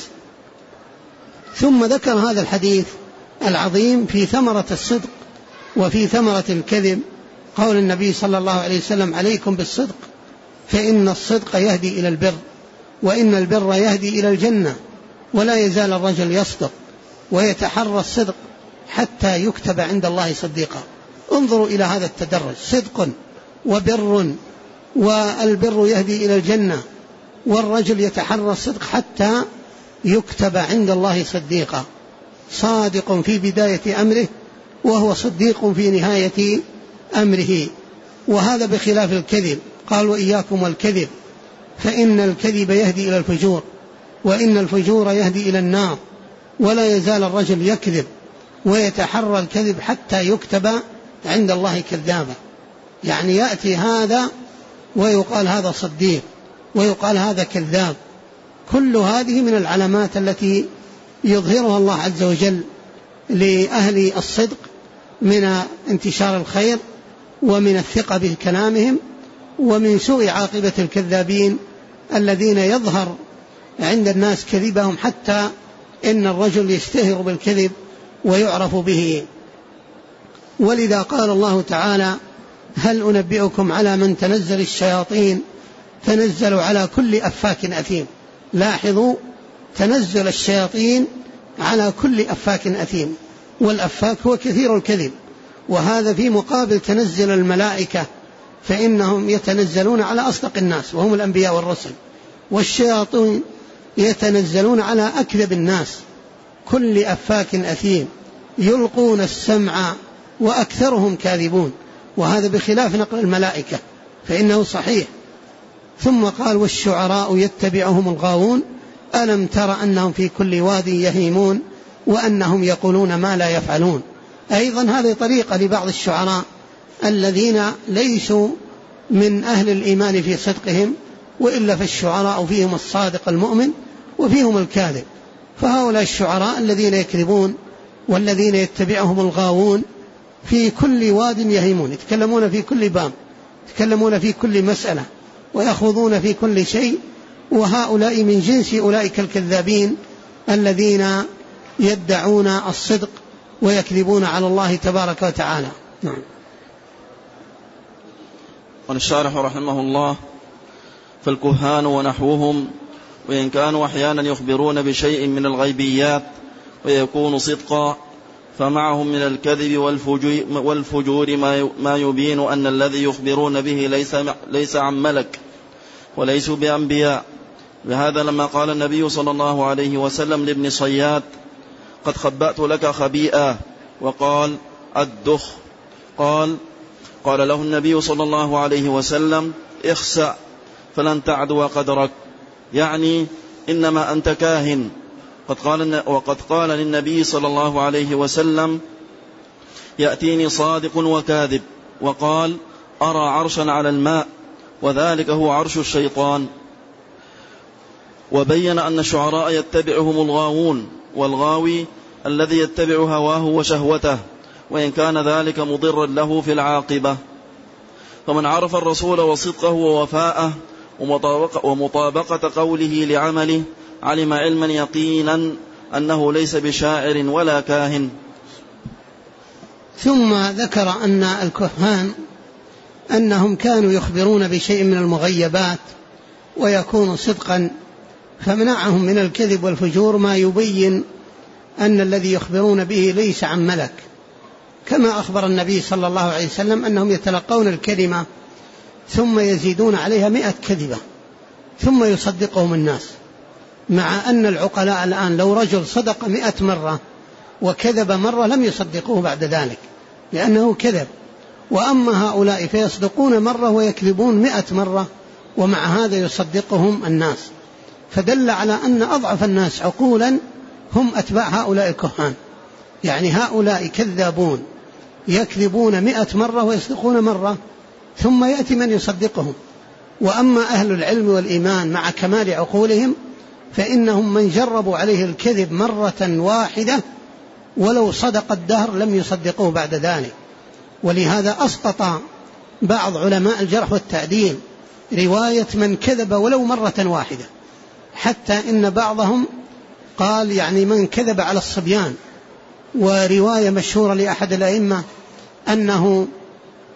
ثم ذكر هذا الحديث العظيم في ثمرة الصدق وفي ثمرة الكذب، قول النبي صلى الله عليه وسلم: عليكم بالصدق فإن الصدق يهدي إلى البر، وإن البر يهدي إلى الجنة، ولا يزال الرجل يصدق ويتحرى الصدق حتى يكتب عند الله صديقا. انظروا إلى هذا التدرج: صدق وبر، والبر يهدي إلى الجنة، والرجل يتحرى الصدق حتى يكتب عند الله صديقا. صادق في بداية أمره وهو صديق في نهاية أمره، وهذا بخلاف الكذب. قال: وإياكم والكذب فإن الكذب يهدي إلى الفجور، وإن الفجور يهدي إلى النار، ولا يزال الرجل يكذب ويتحرى الكذب حتى يكتب عند الله كذابا. يعني يأتي هذا ويقال هذا صديق، ويقال هذا كذاب. كل هذه من العلامات التي يظهرها الله عز وجل لأهل الصدق من انتشار الخير، ومن الثقة بكلامهم، ومن سوء عاقبة الكذابين الذين يظهر عند الناس كذبهم، حتى إن الرجل يشتهر بالكذب ويعرف به. ولذا قال الله تعالى: هل أنبئكم على من تنزل الشياطين تنزلوا على كل أفاك أثيم. لاحظوا: تنزل الشياطين على كل أفاك أثيم، والأفاك هو كثير الكذب، وهذا في مقابل تنزل الملائكة، فإنهم يتنزلون على أصدق الناس وهم الأنبياء والرسل، والشياطين يتنزلون على أكذب الناس. كل أفاك أثيم يلقون السمع وأكثرهم كاذبون، وهذا بخلاف نقل الملائكة فإنه صحيح. ثم قال: والشعراء يتبعهم الغاوون ألم تر أنهم في كل واد يهيمون وأنهم يقولون ما لا يفعلون. أيضا هذه طريقة لبعض الشعراء الذين ليسوا من أهل الإيمان في صدقهم، وإلا فالشعراء فيهم الصادق المؤمن وفيهم الكاذب. فهؤلاء الشعراء الذين يكذبون والذين يتبعهم الغاوون في كل واد يهيمون، يتكلمون في كل باب، يتكلمون في كل مسألة، ويخوضون في كل شيء. وهؤلاء من جنس أولئك الكذابين الذين يدعون الصدق ويكذبون على الله تبارك وتعالى. نعم. قال الشارح رحمه الله: فالكهان ونحوهم وإن كانوا أحيانا يخبرون بشيء من الغيبيات ويكون صدقا، فمعهم من الكذب والفجور ما يبين أن الذي يخبرون به ليس عن ملك وليسوا بأنبياء. لهذا لما قال النبي صلى الله عليه وسلم لابن صياد: قد خبأت لك خبيئة، وقال: الدخ. قال له النبي صلى الله عليه وسلم: اخسأ فلن تعدو قدرك، يعني إنما أنت كاهن. وقد قال للنبي صلى الله عليه وسلم: يأتيني صادق وكاذب، وقال: أرى عرشا على الماء، وذلك هو عرش الشيطان. وبين أن الشعراء يتبعهم الغاوون، والغاوي الذي يتبع هواه وشهوته، وإن كان ذلك مضرا له في العاقبة. فمن عرف الرسول وصدقه ووفاءه ومطابقة قوله لعمله علم علما يقينا أنه ليس بشاعر ولا كاهن. ثم ذكر أن الكهان أنهم كانوا يخبرون بشيء من المغيبات ويكون صدقا، فمنعهم من الكذب والفجور ما يبين أن الذي يخبرون به ليس عن ملك، كما أخبر النبي صلى الله عليه وسلم أنهم يتلقون الكلمة ثم يزيدون عليها 100 كذبة ثم يصدقهم الناس، مع أن العقلاء الآن لو رجل صدق 100 مرة وكذب مرة لم يصدقوه بعد ذلك لأنه كذب. وأما هؤلاء فيصدقون مرة ويكذبون 100 مرة، ومع هذا يصدقهم الناس، فدل على أن أضعف الناس عقولا هم أتباع هؤلاء الكهان. يعني هؤلاء كذابون يكذبون 100 مرة ويصدقون مرة، ثم يأتي من يصدقهم. وأما أهل العلم والإيمان مع كمال عقولهم فإنهم من جربوا عليه الكذب مرة واحدة ولو صدق الدهر لم يصدقوه بعد ذلك. ولهذا أسقط بعض علماء الجرح والتعديل رواية من كذب ولو مرة واحدة، حتى إن بعضهم قال يعني من كذب على الصبيان. ورواية مشهورة لأحد الأئمة أنه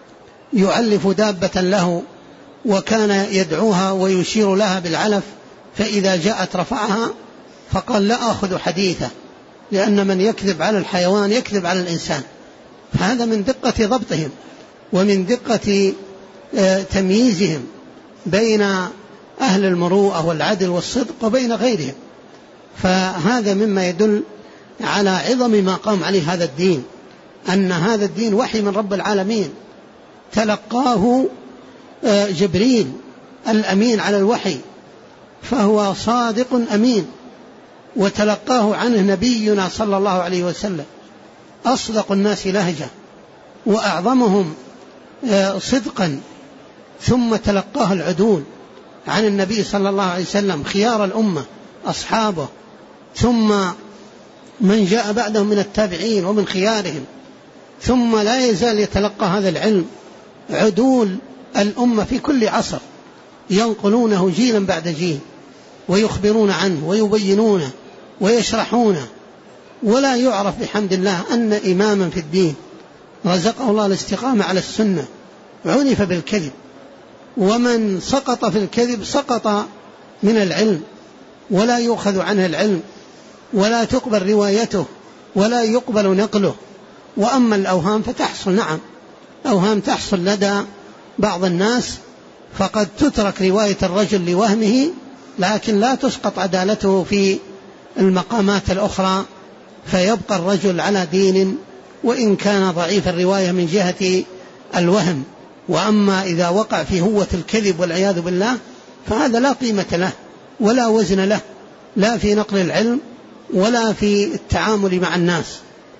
يعلف دابة له وكان يدعوها ويشير لها بالعلف، فإذا جاءت رفعها، فقال لا آخذ حديثه، لأن من يكذب على الحيوان يكذب على الإنسان. فهذا من دقة ضبطهم ومن دقة تمييزهم بين أهل المروءة والعدل والصدق وبين غيرهم. فهذا مما يدل على عظم ما قام عليه هذا الدين، أن هذا الدين وحي من رب العالمين، تلقاه جبريل الأمين على الوحي، فهو صادق أمين، وتلقاه عنه نبينا صلى الله عليه وسلم أصدق الناس لهجة وأعظمهم صدقا، ثم تلقاه العدول عن النبي صلى الله عليه وسلم خيار الأمة أصحابه، ثم من جاء بعدهم من التابعين ومن خيارهم، ثم لا يزال يتلقى هذا العلم عدول الأمة في كل عصر، ينقلونه جيلا بعد جيل ويخبرون عنه ويبينونه ويشرحونه. ولا يعرف بحمد الله أن إماما في الدين رزقه الله الاستقامة على السنة عنف بالكذب، ومن سقط في الكذب سقط من العلم، ولا يؤخذ عنه العلم، ولا تقبل روايته، ولا يقبل نقله. وأما الأوهام فتحصل، نعم أوهام تحصل لدى بعض الناس، فقد تترك رواية الرجل لوهمه، لكن لا تسقط عدالته في المقامات الأخرى، فيبقى الرجل على دين وإن كان ضعيف الرواية من جهة الوهم. وأما إذا وقع في هوة الكذب والعياذ بالله فهذا لا قيمة له ولا وزن له، لا في نقل العلم ولا في التعامل مع الناس.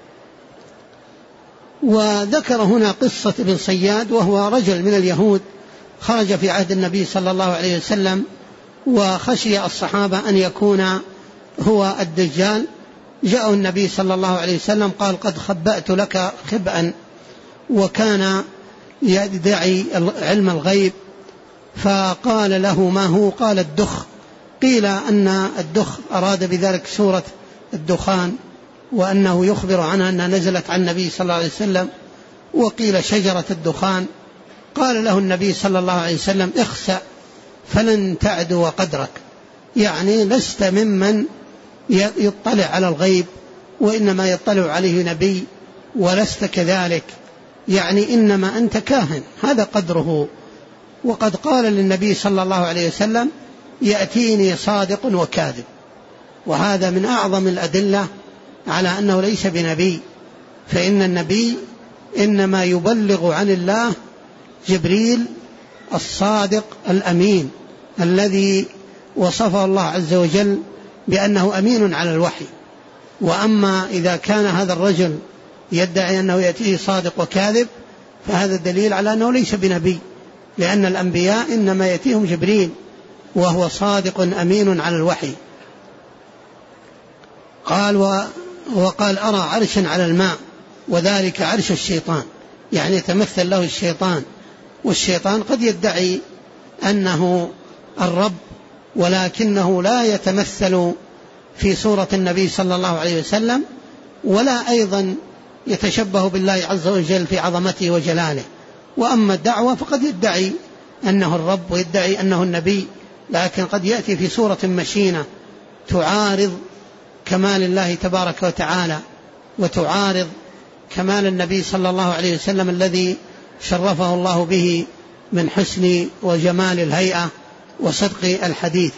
وذكر هنا قصة ابن صياد، وهو رجل من اليهود خرج في عهد النبي صلى الله عليه وسلم، وخشي الصحابة أن يكون هو الدجال. جاء النبي صلى الله عليه وسلم قال قد خبأت لك خبأ، وكان يدعي علم الغيب، فقال له ما هو؟ قال الدخ. قيل أن الدخ أراد بذلك سورة الدخان، وأنه يخبر عنها أنها نزلت عن النبي صلى الله عليه وسلم، وقيل شجرة الدخان. قال له النبي صلى الله عليه وسلم اخسأ فلن تعدو قدرك، يعني لست ممن يطلع على الغيب، وإنما يطلع عليه نبي، ولست كذلك، يعني إنما أنت كاهن، هذا قدره. وقد قال للنبي صلى الله عليه وسلم يأتيني صادق وكاذب، وهذا من أعظم الأدلة على أنه ليس بنبي، فإن النبي إنما يبلغ عن الله جبريل الصادق الأمين الذي وصفه الله عز وجل بأنه أمين على الوحي. وأما إذا كان هذا الرجل يدعي أنه يأتيه صادق وكاذب فهذا دليل على أنه ليس بنبي، لأن الأنبياء إنما يأتيهم جبريل وهو صادق أمين على الوحي. قال وقال أرى عرشا على الماء وذلك عرش الشيطان، يعني يتمثل له الشيطان، والشيطان قد يدعي أنه الرب ولكنه لا يتمثل في صورة النبي صلى الله عليه وسلم، ولا أيضا يتشبه بالله عز وجل في عظمته وجلاله. وأما الدعوة فقد يدعي أنه الرب ويدعي أنه النبي، لكن قد يأتي في صورة مشينة تعارض كمال الله تبارك وتعالى، وتعارض كمال النبي صلى الله عليه وسلم الذي شرفه الله به من حسن وجمال الهيئة وصدق الحديث.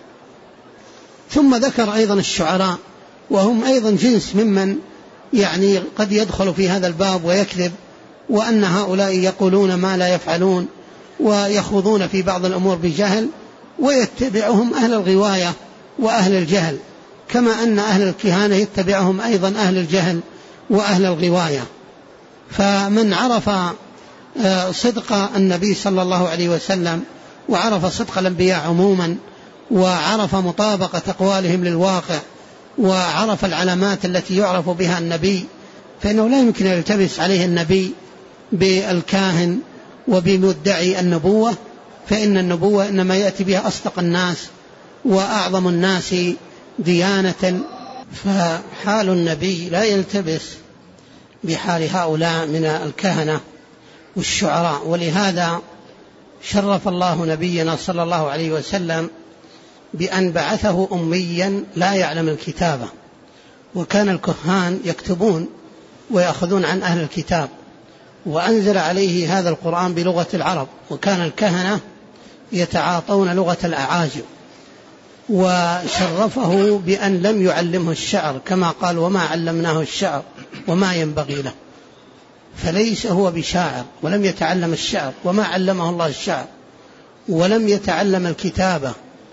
ثم ذكر أيضا الشعراء، وهم أيضا جنس ممن يعني قد يدخل في هذا الباب ويكذب، وأن هؤلاء يقولون ما لا يفعلون ويخوضون في بعض الأمور بجهل، ويتبعهم أهل الغواية وأهل الجهل، كما أن أهل الكهانة يتبعهم أيضا أهل الجهل وأهل الغواية. فمن عرف صدق النبي صلى الله عليه وسلم وعرف صدق الأنبياء عموما، وعرف مطابقة أقوالهم للواقع، وعرف العلامات التي يعرف بها النبي، فإنه لا يمكن أن يلتبس عليه النبي بالكاهن وبمدعي النبوة، فإن النبوة إنما يأتي بها أصدق الناس وأعظم الناس ديانة. فحال النبي لا يلتبس بحال هؤلاء من الكهنة والشعراء. ولهذا شرف الله نبينا صلى الله عليه وسلم بأن بعثه أميا لا يعلم الكتابة، وكان الكهان يكتبون ويأخذون عن أهل الكتاب، وأنزل عليه هذا القرآن بلغة العرب، وكان الكهنة يتعاطون لغة الأعاجم. وشرفه بأن لم يعلمه الشعر، كما قال وما علمناه الشعر وما ينبغي له، فليس هو بشاعر ولم يتعلم الشعر وما علمه الله الشعر، ولم يتعلم الكتابة،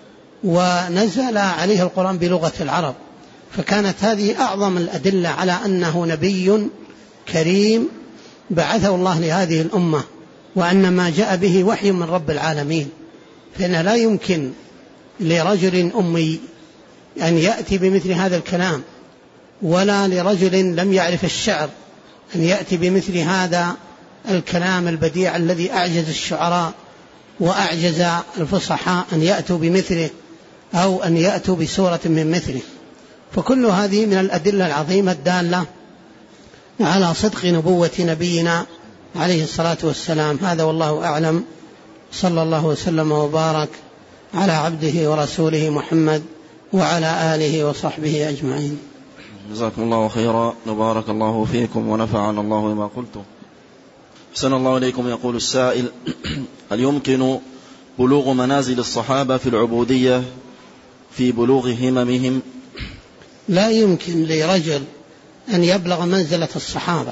ونزل عليه القرآن بلغة العرب. فكانت هذه أعظم الأدلة على أنه نبي كريم بعثه الله لهذه الأمة، وأن ما جاء به وحي من رب العالمين. فإن لا يمكن لرجل أمي أن يأتي بمثل هذا الكلام، ولا لرجل لم يعرف الشعر أن يأتي بمثل هذا الكلام البديع الذي أعجز الشعراء وأعجز الفصحاء أن يأتوا بمثله، أو أن يأتوا بسورة من مثله. فكل هذه من الأدلة العظيمة الدالة على صدق نبوة نبينا عليه الصلاة والسلام. هذا والله أعلم، صلى الله وسلم وبارك على عبده ورسوله محمد وعلى آله وصحبه أجمعين. جزاكم الله خيرا، وبارك الله فيكم ونفعنا الله بما قلتم. أحسن الله إليكم. يقول السائل: هل يمكن بلوغ منازل الصحابة في العبودية في بلوغ هممهم؟ لا يمكن لرجل أن يبلغ منزلة الصحابة.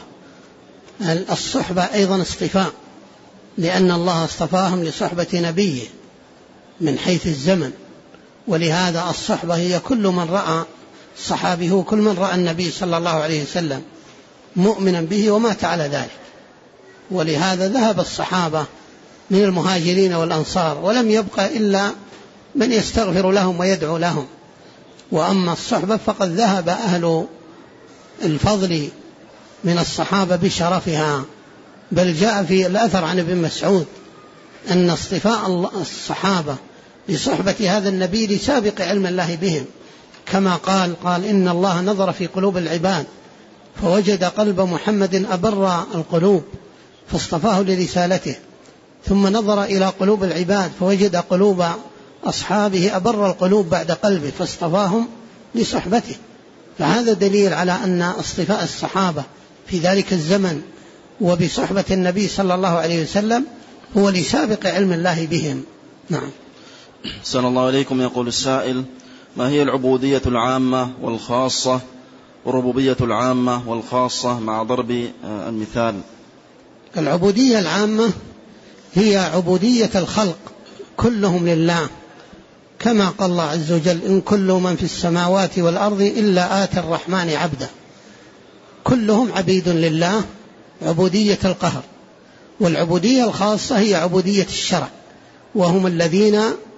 الصحبة أيضا اصطفاء، لأن الله اصطفاهم لصحبة نبيه من حيث الزمن، ولهذا الصحبة هي كل من رأى الصحابي، هو كل من رأى النبي صلى الله عليه وسلم مؤمنا به ومات على ذلك. ولهذا ذهب الصحابة من المهاجرين والأنصار، ولم يبقى إلا من يستغفر لهم ويدعو لهم. وأما الصحبة فقد ذهب أهل الفضل من الصحابة بشرفها، بل جاء في الأثر عن ابن مسعود أن اصطفاء الصحابة لصحبة هذا النبي لسابق علم الله بهم، كما قال إن الله نظر في قلوب العباد فوجد قلب محمد أبر القلوب فاصطفاه لرسالته، ثم نظر إلى قلوب العباد فوجد قلوب أصحابه أبر القلوب بعد قلبه فاصطفاهم لصحبته. فهذا دليل على أن اصطفاء الصحابة في ذلك الزمن وبصحبة النبي صلى الله عليه وسلم هو لسابق علم الله بهم. نعم. أحسن الله إليكم. يقول السائل: ما هي العبودية العامة والخاصة والربوبية العامة والخاصة مع ضرب المثال؟ العبودية العامة هي عبودية الخلق كلهم لله، كما قال الله عز وجل: إن كل من في السماوات والأرض إلا آتي الرحمن عبدا. كلهم عبيد لله، عبودية القهر. والعبودية الخاصة هي عبودية الشرع، وهم الذين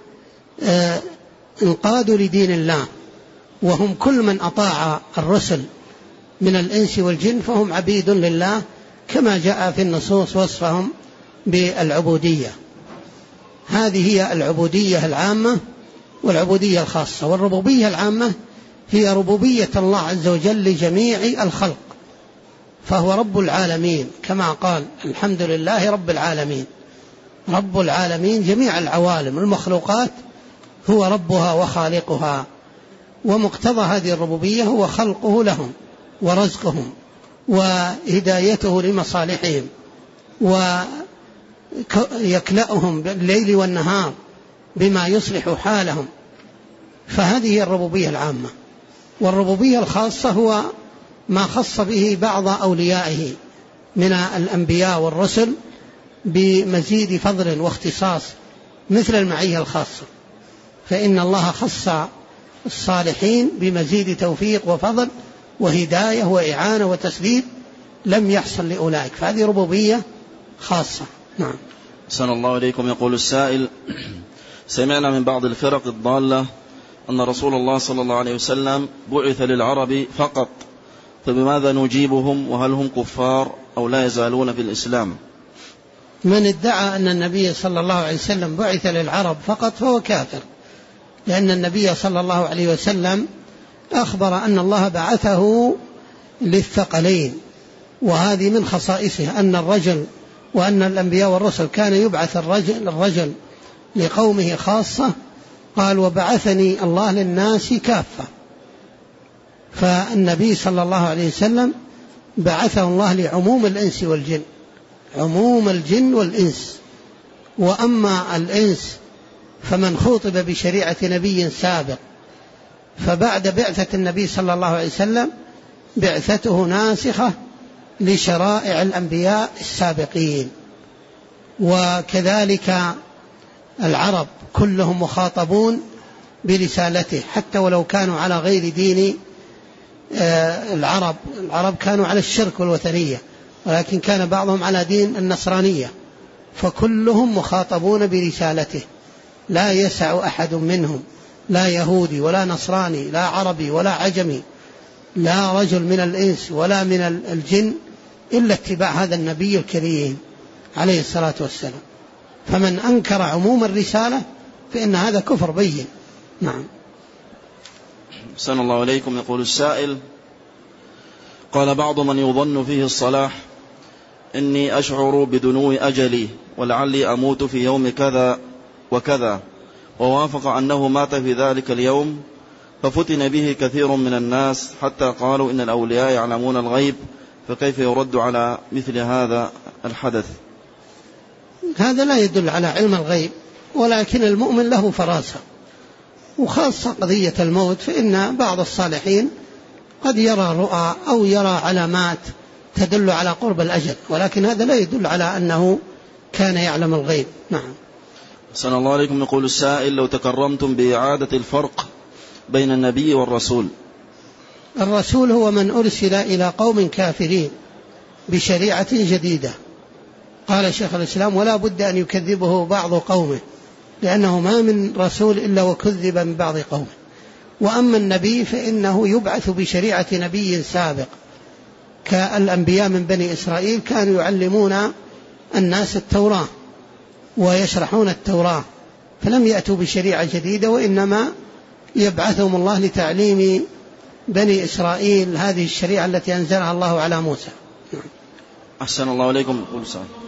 انقادوا لدين الله، وهم كل من أطاع الرسل من الإنس والجن فهم عبيد لله، كما جاء في النصوص وصفهم بالعبودية. هذه هي العبودية العامة والعبودية الخاصة. والربوبية العامة هي ربوبية الله عز وجل لجميع الخلق، فهو رب العالمين، كما قال: الحمد لله رب العالمين. رب العالمين جميع العوالم المخلوقات هو ربها وخالقها، ومقتضى هذه الربوبية هو خلقه لهم ورزقهم وهدايته لمصالحهم ويكلأهم بالليل والنهار بما يصلح حالهم. فهذه هي الربوبية العامة. والربوبية الخاصة هو ما خص به بعض أوليائه من الأنبياء والرسل بمزيد فضل واختصاص، مثل المعية الخاصة، فإن الله خص الصالحين بمزيد توفيق وفضل وهداية وإعانة وتسديد لم يحصل لأولئك، فهذه ربوبية خاصة. نعم. أحسن الله إليكم. يقول السائل: سمعنا من بعض الفرق الضالة أن رسول الله صلى الله عليه وسلم بعث للعرب فقط، فبماذا نجيبهم؟ وهل هم كفار أو لا يزالون في الإسلام؟ من ادعى أن النبي صلى الله عليه وسلم بعث للعرب فقط فهو كافر، لأن النبي صلى الله عليه وسلم أخبر أن الله بعثه للثقلين، وهذه من خصائصه أن الرجل وأن الأنبياء والرسل كان يبعث الرجل لقومه خاصة، قال وبعثني الله للناس كافة. فالنبي صلى الله عليه وسلم بعثه الله لعموم الإنس والجن، عموم الجن والإنس. وأما الإنس فمن خوطب بشريعة نبي سابق، فبعد بعثة النبي صلى الله عليه وسلم بعثته ناسخة لشرائع الأنبياء السابقين. وكذلك العرب كلهم مخاطبون برسالته، حتى ولو كانوا على غير دين العرب كانوا على الشرك والوثنية، ولكن كان بعضهم على دين النصرانية، فكلهم مخاطبون برسالته. لا يسع أحد منهم، لا يهودي ولا نصراني، لا عربي ولا عجمي، لا رجل من الإنس ولا من الجن، إلا اتباع هذا النبي الكريم عليه الصلاة والسلام. فمن أنكر عموم الرسالة فإن هذا كفر بين. نعم. أحسن الله إليكم. يقول السائل: قال بعض من يظن فيه الصلاح: إني أشعر بدنو أجلي ولعلي أموت في يوم كذا وكذا، ووافق أنه مات في ذلك اليوم، ففتن به كثير من الناس حتى قالوا إن الأولياء يعلمون الغيب، فكيف يرد على مثل هذا الحدث؟ هذا لا يدل على علم الغيب، ولكن المؤمن له فراسة، وخاصة قضية الموت، فإن بعض الصالحين قد يرى رؤى أو يرى علامات تدل على قرب الأجل، ولكن هذا لا يدل على أنه كان يعلم الغيب. نعم. أحسن الله عليكم. يقول السائل: لو تكرمتم بإعادة الفرق بين النبي والرسول. الرسول هو من أرسل إلى قوم كافرين بشريعة جديدة، قال شيخ الإسلام: ولا بد أن يكذبه بعض قومه، لأنه ما من رسول إلا وكذب من بعض قومه. وأما النبي فإنه يبعث بشريعة نبي سابق، كالأنبياء من بني إسرائيل كانوا يعلمون الناس التوراة ويشرحون التوراة، فلم يأتوا بشريعة جديدة، وإنما يبعثهم الله لتعليم بني إسرائيل هذه الشريعة التي أنزلها الله على موسى. أحسن الله إليكم.